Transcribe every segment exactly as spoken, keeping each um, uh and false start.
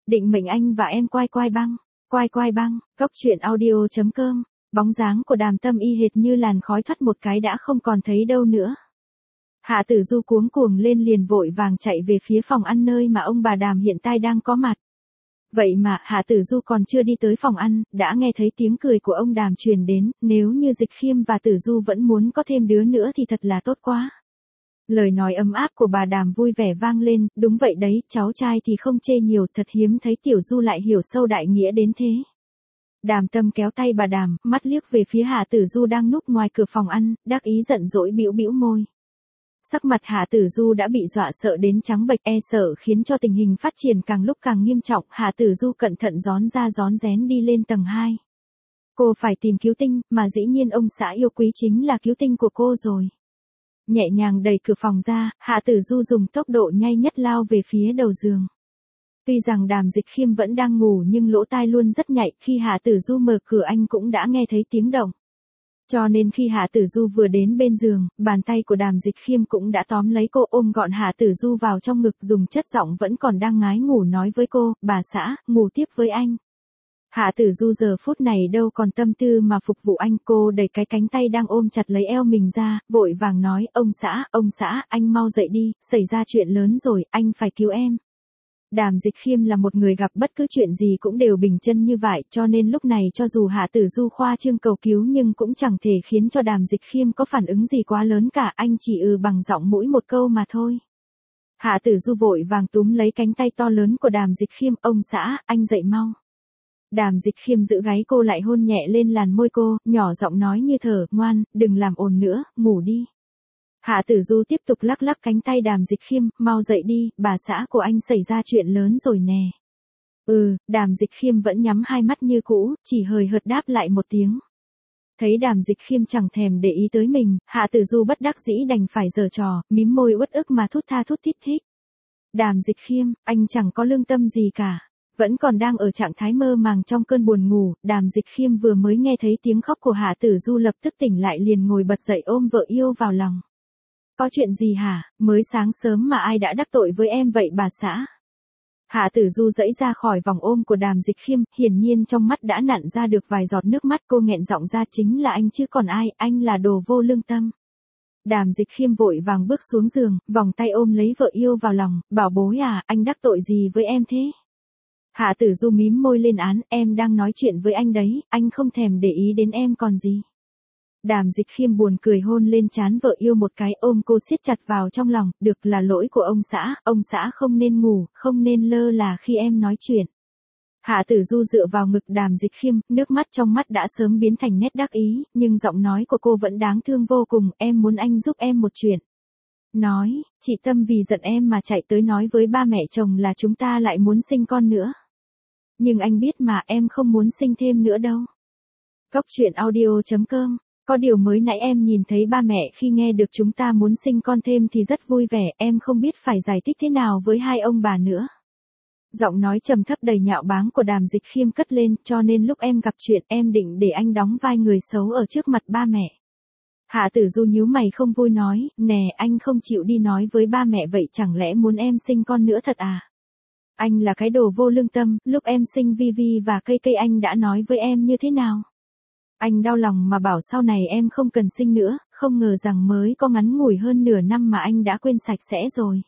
định mệnh anh và em quai quai băng, quai quai băng, cốc truyện audio chấm com, bóng dáng của Đàm Tâm y hệt như làn khói thoát một cái đã không còn thấy đâu nữa. Hạ Tử Du cuống cuồng lên liền vội vàng chạy về phía phòng ăn nơi mà ông bà Đàm hiện tại đang có mặt. Vậy mà Hạ Tử Du còn chưa đi tới phòng ăn, đã nghe thấy tiếng cười của ông Đàm truyền đến, nếu như Dịch Khiêm và Tử Du vẫn muốn có thêm đứa nữa thì thật là tốt quá. Lời nói ấm áp của bà Đàm vui vẻ vang lên, đúng vậy đấy, cháu trai thì không chê nhiều, thật hiếm thấy Tiểu Du lại hiểu sâu đại nghĩa đến thế. Đàm Tâm kéo tay bà Đàm, mắt liếc về phía Hạ Tử Du đang núp ngoài cửa phòng ăn, đắc ý giận dỗi bĩu bĩu môi. Sắc mặt Hạ Tử Du đã bị dọa sợ đến trắng bệch, e sợ khiến cho tình hình phát triển càng lúc càng nghiêm trọng. Hạ Tử Du cẩn thận rón ra rón rén đi lên tầng hai. Cô phải tìm cứu tinh, mà dĩ nhiên ông xã yêu quý chính là cứu tinh của cô rồi. Nhẹ nhàng đẩy cửa phòng ra, Hạ Tử Du dùng tốc độ nhanh nhất lao về phía đầu giường. Tuy rằng Đàm Dịch Khiêm vẫn đang ngủ nhưng lỗ tai luôn rất nhạy, khi Hạ Tử Du mở cửa anh cũng đã nghe thấy tiếng động. Cho nên khi Hạ Tử Du vừa đến bên giường, bàn tay của Đàm Dịch Khiêm cũng đã tóm lấy cô, ôm gọn Hạ Tử Du vào trong ngực, dùng chất giọng vẫn còn đang ngái ngủ nói với cô, bà xã, ngủ tiếp với anh. Hạ Tử Du giờ phút này đâu còn tâm tư mà phục vụ anh, cô đẩy cái cánh tay đang ôm chặt lấy eo mình ra, vội vàng nói, ông xã, ông xã, anh mau dậy đi, xảy ra chuyện lớn rồi, anh phải cứu em. Đàm Dịch Khiêm là một người gặp bất cứ chuyện gì cũng đều bình chân như vậy, cho nên lúc này cho dù Hạ Tử Du khoa trương cầu cứu nhưng cũng chẳng thể khiến cho Đàm Dịch Khiêm có phản ứng gì quá lớn cả, anh chỉ ừ bằng giọng mũi một câu mà thôi. Hạ Tử Du vội vàng túm lấy cánh tay to lớn của Đàm Dịch Khiêm, ông xã, anh dậy mau. Đàm Dịch Khiêm giữ gáy cô lại hôn nhẹ lên làn môi cô, nhỏ giọng nói như thở, ngoan, đừng làm ồn nữa, ngủ đi. Hạ Tử Du tiếp tục lắc lắc cánh tay Đàm Dịch Khiêm, mau dậy đi, bà xã của anh xảy ra chuyện lớn rồi nè. Ừ, Đàm Dịch Khiêm vẫn nhắm hai mắt như cũ, chỉ hời hợt đáp lại một tiếng. Thấy Đàm Dịch Khiêm chẳng thèm để ý tới mình, Hạ Tử Du bất đắc dĩ đành phải giở trò, mím môi uất ức mà thút tha thút thít thít. Đàm Dịch Khiêm, anh chẳng có lương tâm gì cả. Vẫn còn đang ở trạng thái mơ màng trong cơn buồn ngủ, Đàm Dịch Khiêm vừa mới nghe thấy tiếng khóc của Hạ Tử Du lập tức tỉnh lại liền ngồi bật dậy ôm vợ yêu vào lòng. Có chuyện gì hả, mới sáng sớm mà ai đã đắc tội với em vậy bà xã? Hạ Tử Du giãy ra khỏi vòng ôm của Đàm Dịch Khiêm, hiển nhiên trong mắt đã nặn ra được vài giọt nước mắt, cô nghẹn giọng ra, chính là anh chứ còn ai, anh là đồ vô lương tâm. Đàm Dịch Khiêm vội vàng bước xuống giường, vòng tay ôm lấy vợ yêu vào lòng, bảo bối à, anh đắc tội gì với em thế? Hạ Tử Du mím môi lên án, em đang nói chuyện với anh đấy, anh không thèm để ý đến em còn gì. Đàm Dịch Khiêm buồn cười hôn lên trán vợ yêu một cái, ôm cô siết chặt vào trong lòng, được là lỗi của ông xã, ông xã không nên ngủ, không nên lơ là khi em nói chuyện. Hạ Tử Du dựa vào ngực Đàm Dịch Khiêm, nước mắt trong mắt đã sớm biến thành nét đắc ý, nhưng giọng nói của cô vẫn đáng thương vô cùng, em muốn anh giúp em một chuyện. Nói, chị Tâm vì giận em mà chạy tới nói với ba mẹ chồng là chúng ta lại muốn sinh con nữa. Nhưng anh biết mà, em không muốn sinh thêm nữa đâu. Cốc truyện audio chấm com. Có điều mới nãy em nhìn thấy ba mẹ khi nghe được chúng ta muốn sinh con thêm thì rất vui vẻ, em không biết phải giải thích thế nào với hai ông bà nữa. Giọng nói trầm thấp đầy nhạo báng của Đàm Dịch Khiêm cất lên, cho nên lúc em gặp chuyện em định để anh đóng vai người xấu ở trước mặt ba mẹ. Hạ Tử Du nhíu mày không vui nói, nè anh không chịu đi nói với ba mẹ vậy chẳng lẽ muốn em sinh con nữa thật à? Anh là cái đồ vô lương tâm, lúc em sinh Vi Vi và Cây Cây anh đã nói với em như thế nào? Anh đau lòng mà bảo sau này em không cần sinh nữa, không ngờ rằng mới có ngắn ngủi hơn nửa năm mà anh đã quên sạch sẽ rồi.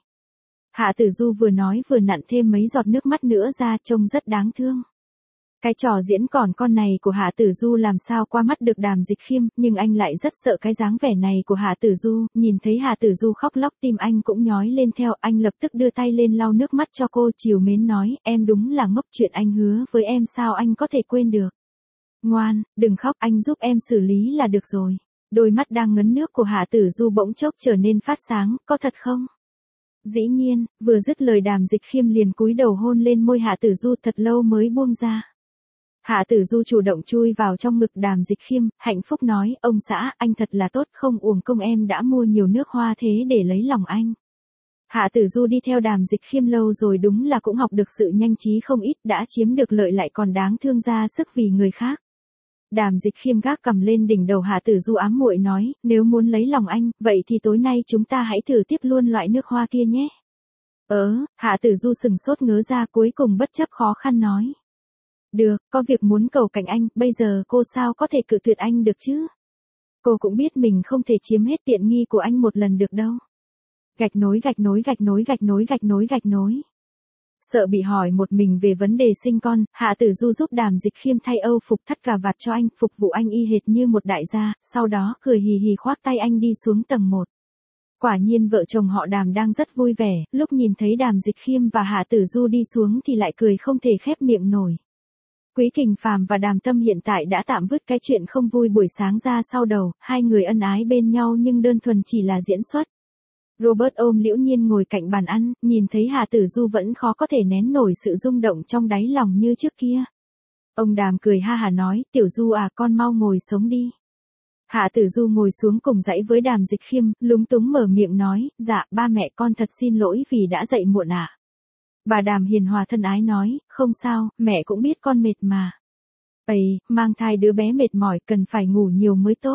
Hạ Tử Du vừa nói vừa nặn thêm mấy giọt nước mắt nữa ra, trông rất đáng thương. Cái trò diễn còn con này của Hạ Tử Du làm sao qua mắt được Đàm Dịch Khiêm, nhưng anh lại rất sợ cái dáng vẻ này của Hạ Tử Du, nhìn thấy Hạ Tử Du khóc lóc tim anh cũng nhói lên theo, anh lập tức đưa tay lên lau nước mắt cho cô, trìu mến nói, em đúng là ngốc, chuyện anh hứa với em sao anh có thể quên được. Ngoan, đừng khóc, anh giúp em xử lý là được rồi. Đôi mắt đang ngấn nước của Hạ Tử Du bỗng chốc trở nên phát sáng, có thật không? Dĩ nhiên, vừa dứt lời Đàm Dịch Khiêm liền cúi đầu hôn lên môi Hạ Tử Du thật lâu mới buông ra. Hạ Tử Du chủ động chui vào trong ngực Đàm Dịch Khiêm, hạnh phúc nói, ông xã, anh thật là tốt, không uổng công em đã mua nhiều nước hoa thế để lấy lòng anh. Hạ Tử Du đi theo Đàm Dịch Khiêm lâu rồi đúng là cũng học được sự nhanh trí không ít, đã chiếm được lợi lại còn đáng thương ra sức vì người khác. Đàm Dịch Khiêm gác cầm lên đỉnh đầu Hạ Tử Du ám muội nói, nếu muốn lấy lòng anh, vậy thì tối nay chúng ta hãy thử tiếp luôn loại nước hoa kia nhé. Ờ, Hạ Tử Du sừng sốt ngớ ra cuối cùng bất chấp khó khăn nói. Được, có việc muốn cầu cạnh anh, bây giờ cô sao có thể cự tuyệt anh được chứ? Cô cũng biết mình không thể chiếm hết tiện nghi của anh một lần được đâu. Gạch nối gạch nối gạch nối gạch nối gạch nối gạch nối. Sợ bị hỏi một mình về vấn đề sinh con, Hạ Tử Du giúp Đàm Dịch Khiêm thay âu phục thắt cà vạt cho anh, phục vụ anh y hệt như một đại gia, sau đó cười hì hì khoác tay anh đi xuống tầng một. Quả nhiên vợ chồng họ Đàm đang rất vui vẻ, lúc nhìn thấy Đàm Dịch Khiêm và Hạ Tử Du đi xuống thì lại cười không thể khép miệng nổi. Quý Kình Phàm và Đàm Tâm hiện tại đã tạm vứt cái chuyện không vui buổi sáng ra sau đầu, hai người ân ái bên nhau nhưng đơn thuần chỉ là diễn xuất. Robert ôm Liễu Nhiên ngồi cạnh bàn ăn, nhìn thấy Hạ Tử Du vẫn khó có thể nén nổi sự rung động trong đáy lòng như trước kia. Ông Đàm cười ha hả nói, Tiểu Du à, con mau ngồi sống đi. Hạ Tử Du ngồi xuống cùng dãy với Đàm Dịch Khiêm, lúng túng mở miệng nói, dạ, ba mẹ con thật xin lỗi vì đã dậy muộn ạ. À. Bà Đàm hiền hòa thân ái nói, không sao, mẹ cũng biết con mệt mà. Ây, mang thai đứa bé mệt mỏi, cần phải ngủ nhiều mới tốt.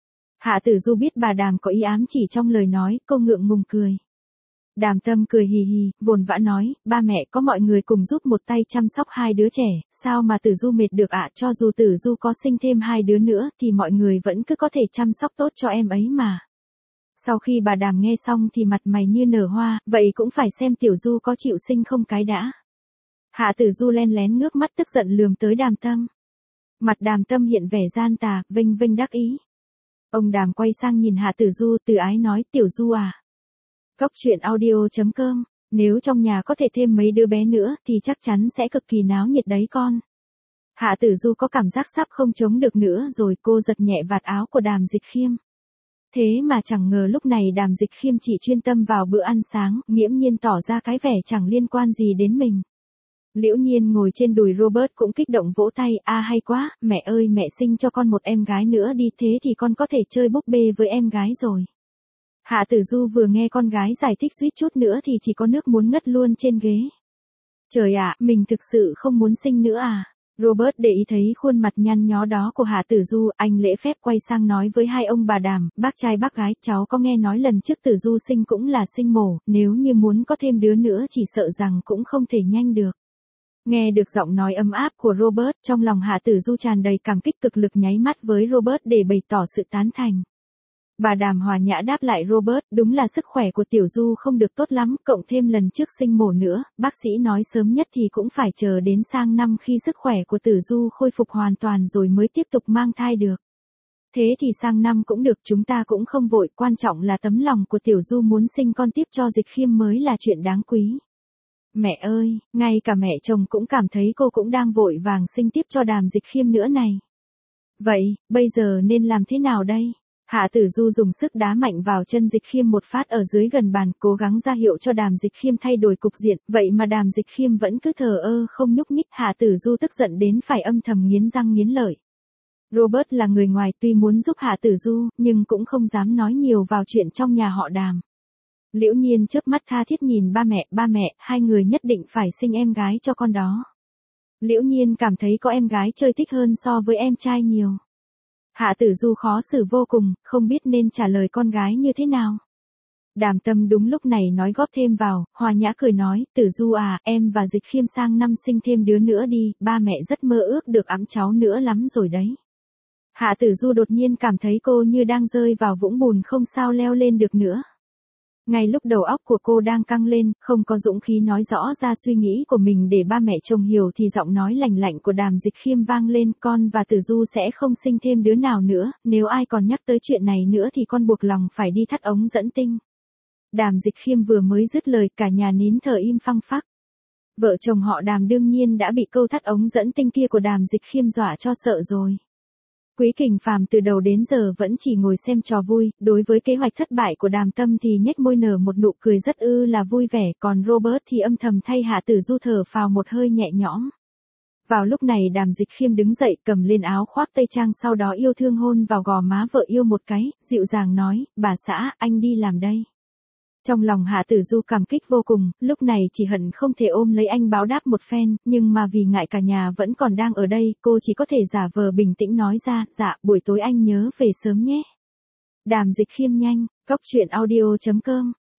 Hạ Tử Du biết bà Đàm có ý ám chỉ trong lời nói, cô ngượng ngùng cười. Đàm Tâm cười hì hì, vồn vã nói, ba mẹ có mọi người cùng giúp một tay chăm sóc hai đứa trẻ, sao mà Tử Du mệt được ạ, cho dù Tử Du có sinh thêm hai đứa nữa thì mọi người vẫn cứ có thể chăm sóc tốt cho em ấy mà. Sau khi bà Đàm nghe xong thì mặt mày như nở hoa, vậy cũng phải xem Tiểu Du có chịu sinh không cái đã. Hạ Tử Du len lén ngước mắt tức giận lườm tới Đàm Tâm. Mặt Đàm Tâm hiện vẻ gian tà, vênh vênh đắc ý. Ông Đàm quay sang nhìn Hạ Tử Du từ ái nói, Tiểu Du à. Cốc truyện audio chấm com, nếu trong nhà có thể thêm mấy đứa bé nữa thì chắc chắn sẽ cực kỳ náo nhiệt đấy con. Hạ Tử Du có cảm giác sắp không chống được nữa rồi, cô giật nhẹ vạt áo của Đàm Dịch Khiêm. Thế mà chẳng ngờ lúc này Đàm Dịch Khiêm chỉ chuyên tâm vào bữa ăn sáng, nghiễm nhiên tỏ ra cái vẻ chẳng liên quan gì đến mình. Liễu Nhiên ngồi trên đùi Robert cũng kích động vỗ tay, a hay quá, mẹ ơi mẹ sinh cho con một em gái nữa đi, thế thì con có thể chơi búp bê với em gái rồi. Hạ Tử Du vừa nghe con gái giải thích suýt chút nữa thì chỉ có nước muốn ngất luôn trên ghế. Trời ạ, mình thực sự không muốn sinh nữa à? Robert để ý thấy khuôn mặt nhăn nhó đó của Hạ Tử Du, anh lễ phép quay sang nói với hai ông bà Đàm, bác trai bác gái, cháu có nghe nói lần trước Tử Du sinh cũng là sinh mổ, nếu như muốn có thêm đứa nữa chỉ sợ rằng cũng không thể nhanh được. Nghe được giọng nói ấm áp của Robert, trong lòng Hạ Tử Du tràn đầy cảm kích, cực lực nháy mắt với Robert để bày tỏ sự tán thành. Bà Đàm hòa nhã đáp lại Robert, đúng là sức khỏe của Tiểu Du không được tốt lắm, cộng thêm lần trước sinh mổ nữa, bác sĩ nói sớm nhất thì cũng phải chờ đến sang năm khi sức khỏe của Tử Du khôi phục hoàn toàn rồi mới tiếp tục mang thai được. Thế thì sang năm cũng được, chúng ta cũng không vội, quan trọng là tấm lòng của Tiểu Du muốn sinh con tiếp cho Dịch Khiêm mới là chuyện đáng quý. Mẹ ơi, ngay cả mẹ chồng cũng cảm thấy cô cũng đang vội vàng sinh tiếp cho Đàm Dịch Khiêm nữa này. Vậy, bây giờ nên làm thế nào đây? Hạ Tử Du dùng sức đá mạnh vào chân Dịch Khiêm một phát ở dưới gần bàn, cố gắng ra hiệu cho Đàm Dịch Khiêm thay đổi cục diện, vậy mà Đàm Dịch Khiêm vẫn cứ thờ ơ không nhúc nhích. Hạ Tử Du tức giận đến phải âm thầm nghiến răng nghiến lợi. Robert là người ngoài, tuy muốn giúp Hạ Tử Du, nhưng cũng không dám nói nhiều vào chuyện trong nhà họ Đàm. Liễu Nhiên chớp mắt tha thiết nhìn ba mẹ, ba mẹ, hai người nhất định phải sinh em gái cho con đó. Liễu Nhiên cảm thấy có em gái chơi thích hơn so với em trai nhiều. Hạ Tử Du khó xử vô cùng, không biết nên trả lời con gái như thế nào. Đàm Tâm đúng lúc này nói góp thêm vào, hòa nhã cười nói, Tử Du à, em và Dịch Khiêm sang năm sinh thêm đứa nữa đi, ba mẹ rất mơ ước được ẵm cháu nữa lắm rồi đấy. Hạ Tử Du đột nhiên cảm thấy cô như đang rơi vào vũng bùn không sao leo lên được nữa. Ngay lúc đầu óc của cô đang căng lên, không có dũng khí nói rõ ra suy nghĩ của mình để ba mẹ chồng hiểu thì giọng nói lành lạnh của Đàm Dịch Khiêm vang lên, con và Tử Du sẽ không sinh thêm đứa nào nữa, nếu ai còn nhắc tới chuyện này nữa thì con buộc lòng phải đi thắt ống dẫn tinh. Đàm Dịch Khiêm vừa mới dứt lời cả nhà nín thở im phăng phắc. Vợ chồng họ Đàm đương nhiên đã bị câu thắt ống dẫn tinh kia của Đàm Dịch Khiêm dọa cho sợ rồi. Quý Kình Phàm từ đầu đến giờ vẫn chỉ ngồi xem trò vui, đối với kế hoạch thất bại của Đàm Tâm thì nhếch môi nở một nụ cười rất ư là vui vẻ, còn Robert thì âm thầm thay Hạ Tử Du thở phào một hơi nhẹ nhõm. Vào lúc này Đàm Dịch Khiêm đứng dậy cầm lên áo khoác tây trang, sau đó yêu thương hôn vào gò má vợ yêu một cái, dịu dàng nói, bà xã, anh đi làm đây. Trong lòng Hạ Tử Du cảm kích vô cùng, lúc này chỉ hận không thể ôm lấy anh báo đáp một phen, nhưng mà vì ngại cả nhà vẫn còn đang ở đây, cô chỉ có thể giả vờ bình tĩnh nói ra, dạ, buổi tối anh nhớ về sớm nhé. Đàm Dịch Khiêm nhanh, cốc truyện audio chấm com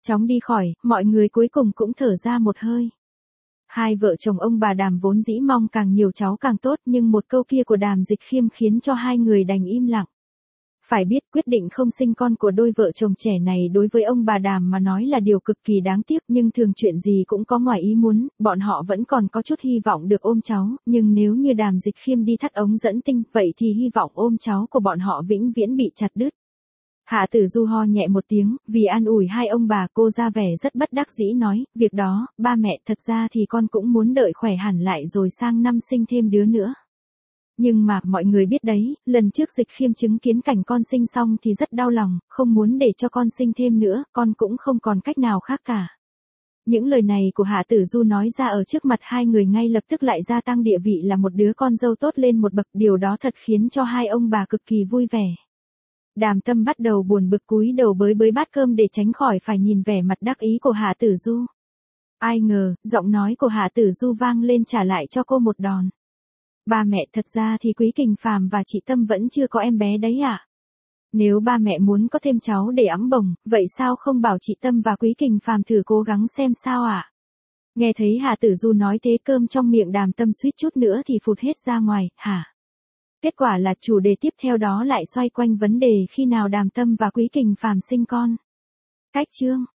chóng đi khỏi, mọi người cuối cùng cũng thở ra một hơi. Hai vợ chồng ông bà Đàm vốn dĩ mong càng nhiều cháu càng tốt, nhưng một câu kia của Đàm Dịch Khiêm khiến cho hai người đành im lặng. Phải biết quyết định không sinh con của đôi vợ chồng trẻ này đối với ông bà Đàm mà nói là điều cực kỳ đáng tiếc, nhưng thường chuyện gì cũng có ngoài ý muốn, bọn họ vẫn còn có chút hy vọng được ôm cháu, nhưng nếu như Đàm Dịch Khiêm đi thắt ống dẫn tinh, vậy thì hy vọng ôm cháu của bọn họ vĩnh viễn bị chặt đứt. Hạ Tử Du ho nhẹ một tiếng, vì an ủi hai ông bà, cô ra vẻ rất bất đắc dĩ nói, việc đó, ba mẹ, thật ra thì con cũng muốn đợi khỏe hẳn lại rồi sang năm sinh thêm đứa nữa. Nhưng mà, mọi người biết đấy, lần trước Dịch Khiêm chứng kiến cảnh con sinh xong thì rất đau lòng, không muốn để cho con sinh thêm nữa, con cũng không còn cách nào khác cả. Những lời này của Hạ Tử Du nói ra ở trước mặt hai người ngay lập tức lại gia tăng địa vị là một đứa con dâu tốt lên một bậc, điều đó thật khiến cho hai ông bà cực kỳ vui vẻ. Đàm Tâm bắt đầu buồn bực cúi đầu bới bới bát cơm để tránh khỏi phải nhìn vẻ mặt đắc ý của Hạ Tử Du. Ai ngờ, giọng nói của Hạ Tử Du vang lên trả lại cho cô một đòn. Ba mẹ, thật ra thì Quý Kình Phàm và chị Tâm vẫn chưa có em bé đấy ạ. À? Nếu ba mẹ muốn có thêm cháu để ẵm bồng, vậy sao không bảo chị Tâm và Quý Kình Phàm thử cố gắng xem sao ạ? À? Nghe thấy Hạ Tử Du nói thế, cơm trong miệng Đàm Tâm suýt chút nữa thì phụt hết ra ngoài, hả? Kết quả là chủ đề tiếp theo đó lại xoay quanh vấn đề khi nào Đàm Tâm và Quý Kình Phàm sinh con. Cách chương